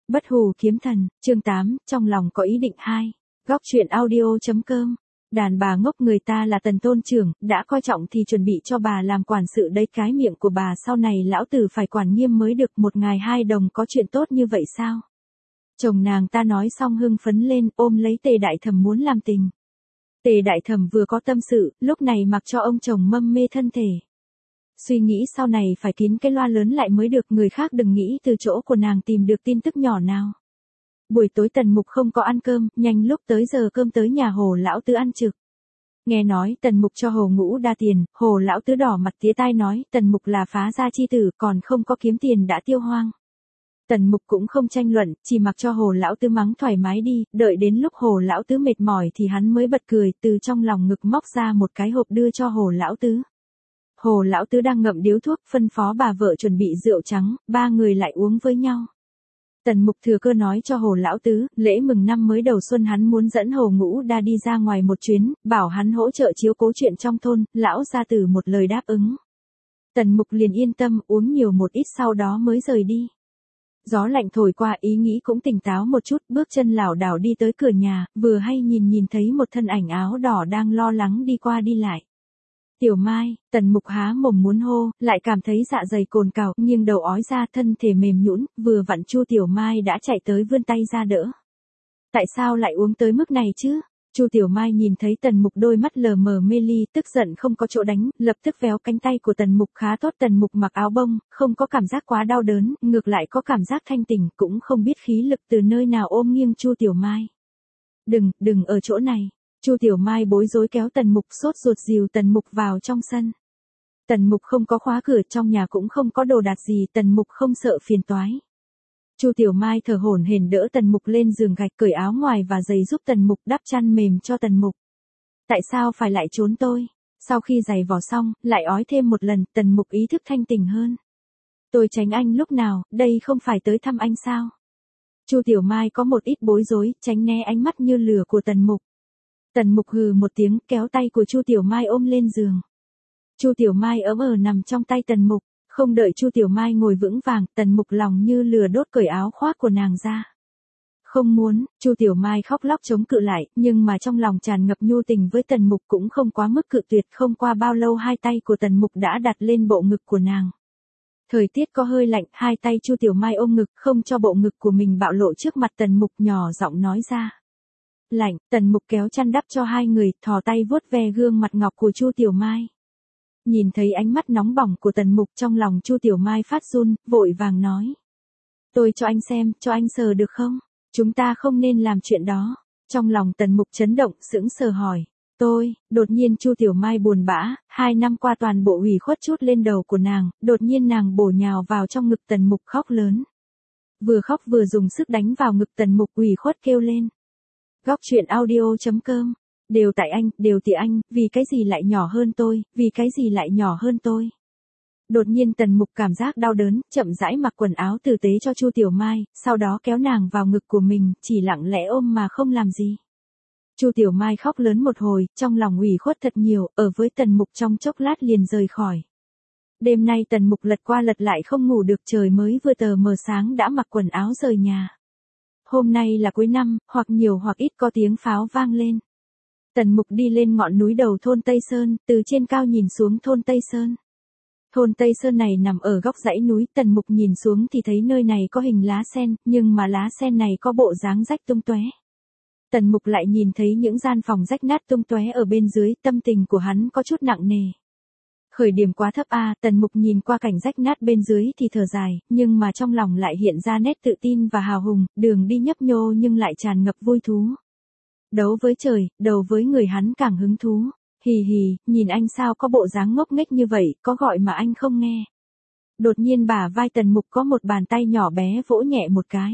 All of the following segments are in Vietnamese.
Bất hủ kiếm thần, chương 8, trong lòng có ý định 2. Góc truyện audio.com. Đàn bà ngốc người ta là Tần tôn trưởng, đã coi trọng thì chuẩn bị cho bà làm quản sự đấy, cái miệng của bà sau này lão tử phải quản nghiêm mới được, một ngày 2 đồng có chuyện tốt như vậy sao? Chồng nàng ta nói xong hưng phấn lên, ôm lấy Tề Đại Thẩm muốn làm tình. Tề Đại Thẩm vừa có tâm sự, lúc này mặc cho ông chồng mâm mê thân thể. Suy nghĩ sau này phải kín cái loa lớn lại mới được, người khác đừng nghĩ từ chỗ của nàng tìm được tin tức nhỏ nào. Buổi tối Tần Mục không có ăn cơm, nhanh lúc tới giờ cơm tới nhà Hồ lão tứ ăn trực. Nghe nói Tần Mục cho Hồ Ngũ Đa tiền, Hồ lão tứ đỏ mặt tía tai nói, Tần Mục là phá gia chi tử, còn không có kiếm tiền đã tiêu hoang. Tần Mục cũng không tranh luận, chỉ mặc cho Hồ lão tứ mắng thoải mái đi, đợi đến lúc Hồ lão tứ mệt mỏi thì hắn mới bật cười, từ trong lòng ngực móc ra một cái hộp đưa cho Hồ lão tứ. Hồ lão tứ đang ngậm điếu thuốc, phân phó bà vợ chuẩn bị rượu trắng, ba người lại uống với nhau. Tần Mục thừa cơ nói cho Hồ lão tứ, lễ mừng năm mới đầu xuân hắn muốn dẫn Hồ Ngũ Đa đi ra ngoài một chuyến, bảo hắn hỗ trợ chiếu cố chuyện trong thôn, lão gia tử một lời đáp ứng. Tần Mục liền yên tâm, uống nhiều một ít sau đó mới rời đi. Gió lạnh thổi qua, ý nghĩ cũng tỉnh táo một chút, bước chân lảo đảo đi tới cửa nhà, vừa hay nhìn thấy một thân ảnh áo đỏ đang lo lắng đi qua đi lại. Tiểu Mai, Tần Mục há mồm muốn hô, lại cảm thấy dạ dày cồn cào, nghiêng đầu ói ra, thân thể mềm nhũn, vừa vặn Chu Tiểu Mai đã chạy tới vươn tay ra đỡ. Tại sao lại uống tới mức này chứ? Chu Tiểu Mai nhìn thấy Tần Mục đôi mắt lờ mờ mê ly, tức giận không có chỗ đánh, lập tức véo cánh tay của Tần Mục, khá tốt. Tần Mục mặc áo bông, không có cảm giác quá đau đớn, ngược lại có cảm giác thanh tỉnh, cũng không biết khí lực từ nơi nào ôm nghiêng Chu Tiểu Mai. Đừng ở chỗ này. Chu Tiểu Mai bối rối kéo Tần Mục, sốt ruột dìu Tần Mục vào trong sân. Tần Mục không có khóa cửa, trong nhà cũng không có đồ đạc gì, Tần Mục không sợ phiền toái. Chu Tiểu Mai thở hổn hển đỡ Tần Mục lên giường gạch, cởi áo ngoài và giày giúp Tần Mục, đắp chăn mềm cho Tần Mục. Tại sao phải lại trốn tôi? Sau khi giày vò xong, lại ói thêm một lần, Tần Mục ý thức thanh tỉnh hơn. Tôi tránh anh lúc nào, đây không phải tới thăm anh sao? Chu Tiểu Mai có một ít bối rối, tránh né ánh mắt như lửa của Tần Mục. Tần Mục hừ một tiếng, kéo tay của Chu Tiểu Mai ôm lên giường. Chu Tiểu Mai ấm nằm trong tay Tần Mục, không đợi Chu Tiểu Mai ngồi vững vàng, Tần Mục lòng như lửa đốt cởi áo khoác của nàng ra. Không muốn, Chu Tiểu Mai khóc lóc chống cự lại, nhưng mà trong lòng tràn ngập nhu tình với Tần Mục, cũng không quá mức cự tuyệt. Không qua bao lâu hai tay của Tần Mục đã đặt lên bộ ngực của nàng. Thời tiết có hơi lạnh, hai tay Chu Tiểu Mai ôm ngực, không cho bộ ngực của mình bạo lộ trước mặt Tần Mục, nhỏ giọng nói ra. Lạnh. Tần Mục kéo chăn đắp cho hai người, thò tay vuốt ve gương mặt ngọc của Chu Tiểu Mai. Nhìn thấy ánh mắt nóng bỏng của Tần Mục, trong lòng Chu Tiểu Mai phát run, vội vàng nói. Tôi cho anh xem, cho anh sờ được không? Chúng ta không nên làm chuyện đó. Trong lòng Tần Mục chấn động, sững sờ hỏi. Đột nhiên Chu Tiểu Mai buồn bã, 2 năm qua toàn bộ ủy khuất trút lên đầu của nàng, đột nhiên nàng bổ nhào vào trong ngực Tần Mục khóc lớn. Vừa khóc vừa dùng sức đánh vào ngực Tần Mục, ủy khuất kêu lên. Góc truyện audio.com. Đều tại anh, đều tại anh, vì cái gì lại nhỏ hơn tôi, vì cái gì lại nhỏ hơn tôi. Đột nhiên Tần Mục cảm giác đau đớn, chậm rãi mặc quần áo tử tế cho Chu Tiểu Mai, sau đó kéo nàng vào ngực của mình, chỉ lặng lẽ ôm mà không làm gì. Chu Tiểu Mai khóc lớn một hồi, trong lòng ủy khuất thật nhiều, ở với Tần Mục trong chốc lát liền rời khỏi. Đêm nay Tần Mục lật qua lật lại không ngủ được, trời mới vừa tờ mờ sáng đã mặc quần áo rời nhà. Hôm nay là cuối năm, hoặc nhiều hoặc ít có tiếng pháo vang lên. Tần Mục đi lên ngọn núi đầu thôn Tây Sơn, từ trên cao nhìn xuống thôn Tây Sơn. Thôn Tây Sơn này nằm ở góc dãy núi, Tần Mục nhìn xuống thì thấy nơi này có hình lá sen, nhưng mà lá sen này có bộ dáng rách tung tóe. Tần Mục lại nhìn thấy những gian phòng rách nát tung tóe ở bên dưới, tâm tình của hắn có chút nặng nề. Khởi điểm quá thấp a, Tần Mục nhìn qua cảnh rách nát bên dưới thì thở dài, nhưng mà trong lòng lại hiện ra nét tự tin và hào hùng, đường đi nhấp nhô nhưng lại tràn ngập vui thú. Đấu với trời, đấu với người hắn càng hứng thú. Hì hì, nhìn anh sao có bộ dáng ngốc nghếch như vậy, có gọi mà anh không nghe. Đột nhiên bả vai Tần Mục có một bàn tay nhỏ bé vỗ nhẹ một cái.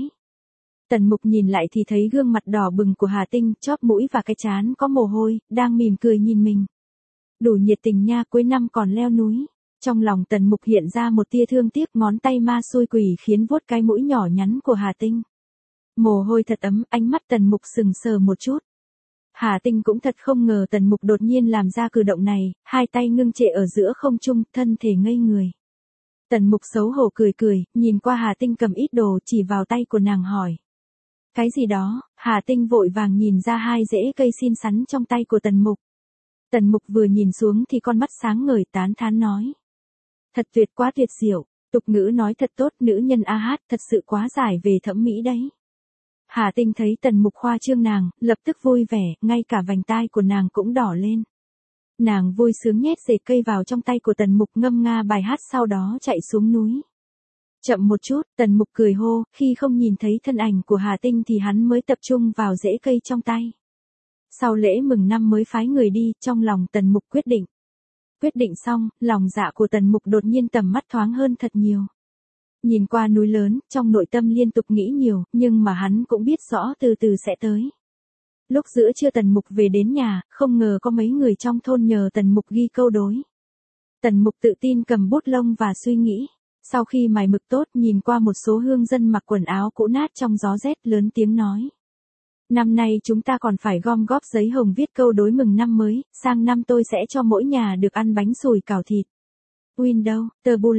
Tần Mục nhìn lại thì thấy gương mặt đỏ bừng của Hà Tinh, chóp mũi và cái trán có mồ hôi, đang mỉm cười nhìn mình. Đủ nhiệt tình nha, cuối năm còn leo núi. Trong lòng Tần Mục hiện ra một tia thương tiếc, ngón tay ma xui quỷ khiến vuốt cái mũi nhỏ nhắn của Hà Tinh. Mồ hôi thật ấm, ánh mắt Tần Mục sừng sờ một chút. Hà Tinh cũng thật không ngờ Tần Mục đột nhiên làm ra cử động này, hai tay ngưng trệ ở giữa không trung, thân thể ngây người. Tần Mục xấu hổ cười cười, nhìn qua Hà Tinh cầm ít đồ chỉ vào tay của nàng hỏi. Cái gì đó? Hà Tinh vội vàng nhìn ra hai rễ cây xin sắn trong tay của Tần Mục. Tần Mục vừa nhìn xuống thì con mắt sáng ngời tán thán nói. Thật tuyệt, quá tuyệt diệu, tục ngữ nói thật tốt, nữ nhân a hát thật sự quá giải về thẩm mỹ đấy. Hà Tinh thấy Tần Mục khoa trương nàng, lập tức vui vẻ, ngay cả vành tai của nàng cũng đỏ lên. Nàng vui sướng nhét dệt cây vào trong tay của Tần Mục ngâm nga bài hát sau đó chạy xuống núi. Chậm một chút, Tần Mục cười hô, khi không nhìn thấy thân ảnh của Hà Tinh thì hắn mới tập trung vào rễ cây trong tay. Sau lễ mừng năm mới phái người đi, trong lòng Tần Mục quyết định. Quyết định xong, lòng dạ của Tần Mục đột nhiên tầm mắt thoáng hơn thật nhiều. Nhìn qua núi lớn, trong nội tâm liên tục nghĩ nhiều, nhưng mà hắn cũng biết rõ từ từ sẽ tới. Lúc giữa trưa Tần Mục về đến nhà, không ngờ có mấy người trong thôn nhờ Tần Mục ghi câu đối. Tần Mục tự tin cầm bút lông và suy nghĩ. Sau khi mài mực tốt, nhìn qua một số hương dân mặc quần áo cũ nát trong gió rét, lớn tiếng nói. Năm nay chúng ta còn phải gom góp giấy hồng viết câu đối mừng năm mới, sang năm tôi sẽ cho mỗi nhà được ăn bánh sủi cảo thịt. Window,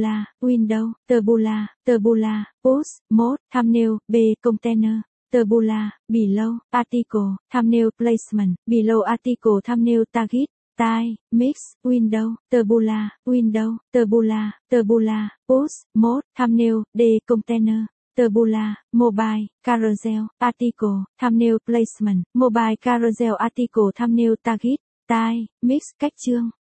Tabula, Post, Mode, Thumbnail, B, Container, Tabula, Below, Article, Thumbnail Placement, Below Article Thumbnail Target, Time, Mix, Window, Tabula, Post, Mode, Thumbnail, D, Container, Tabula, Mobile, Carousel, Article, Thumbnail Placement, Mobile Carousel Article Thumbnail Target, Time, Mix, cách chương.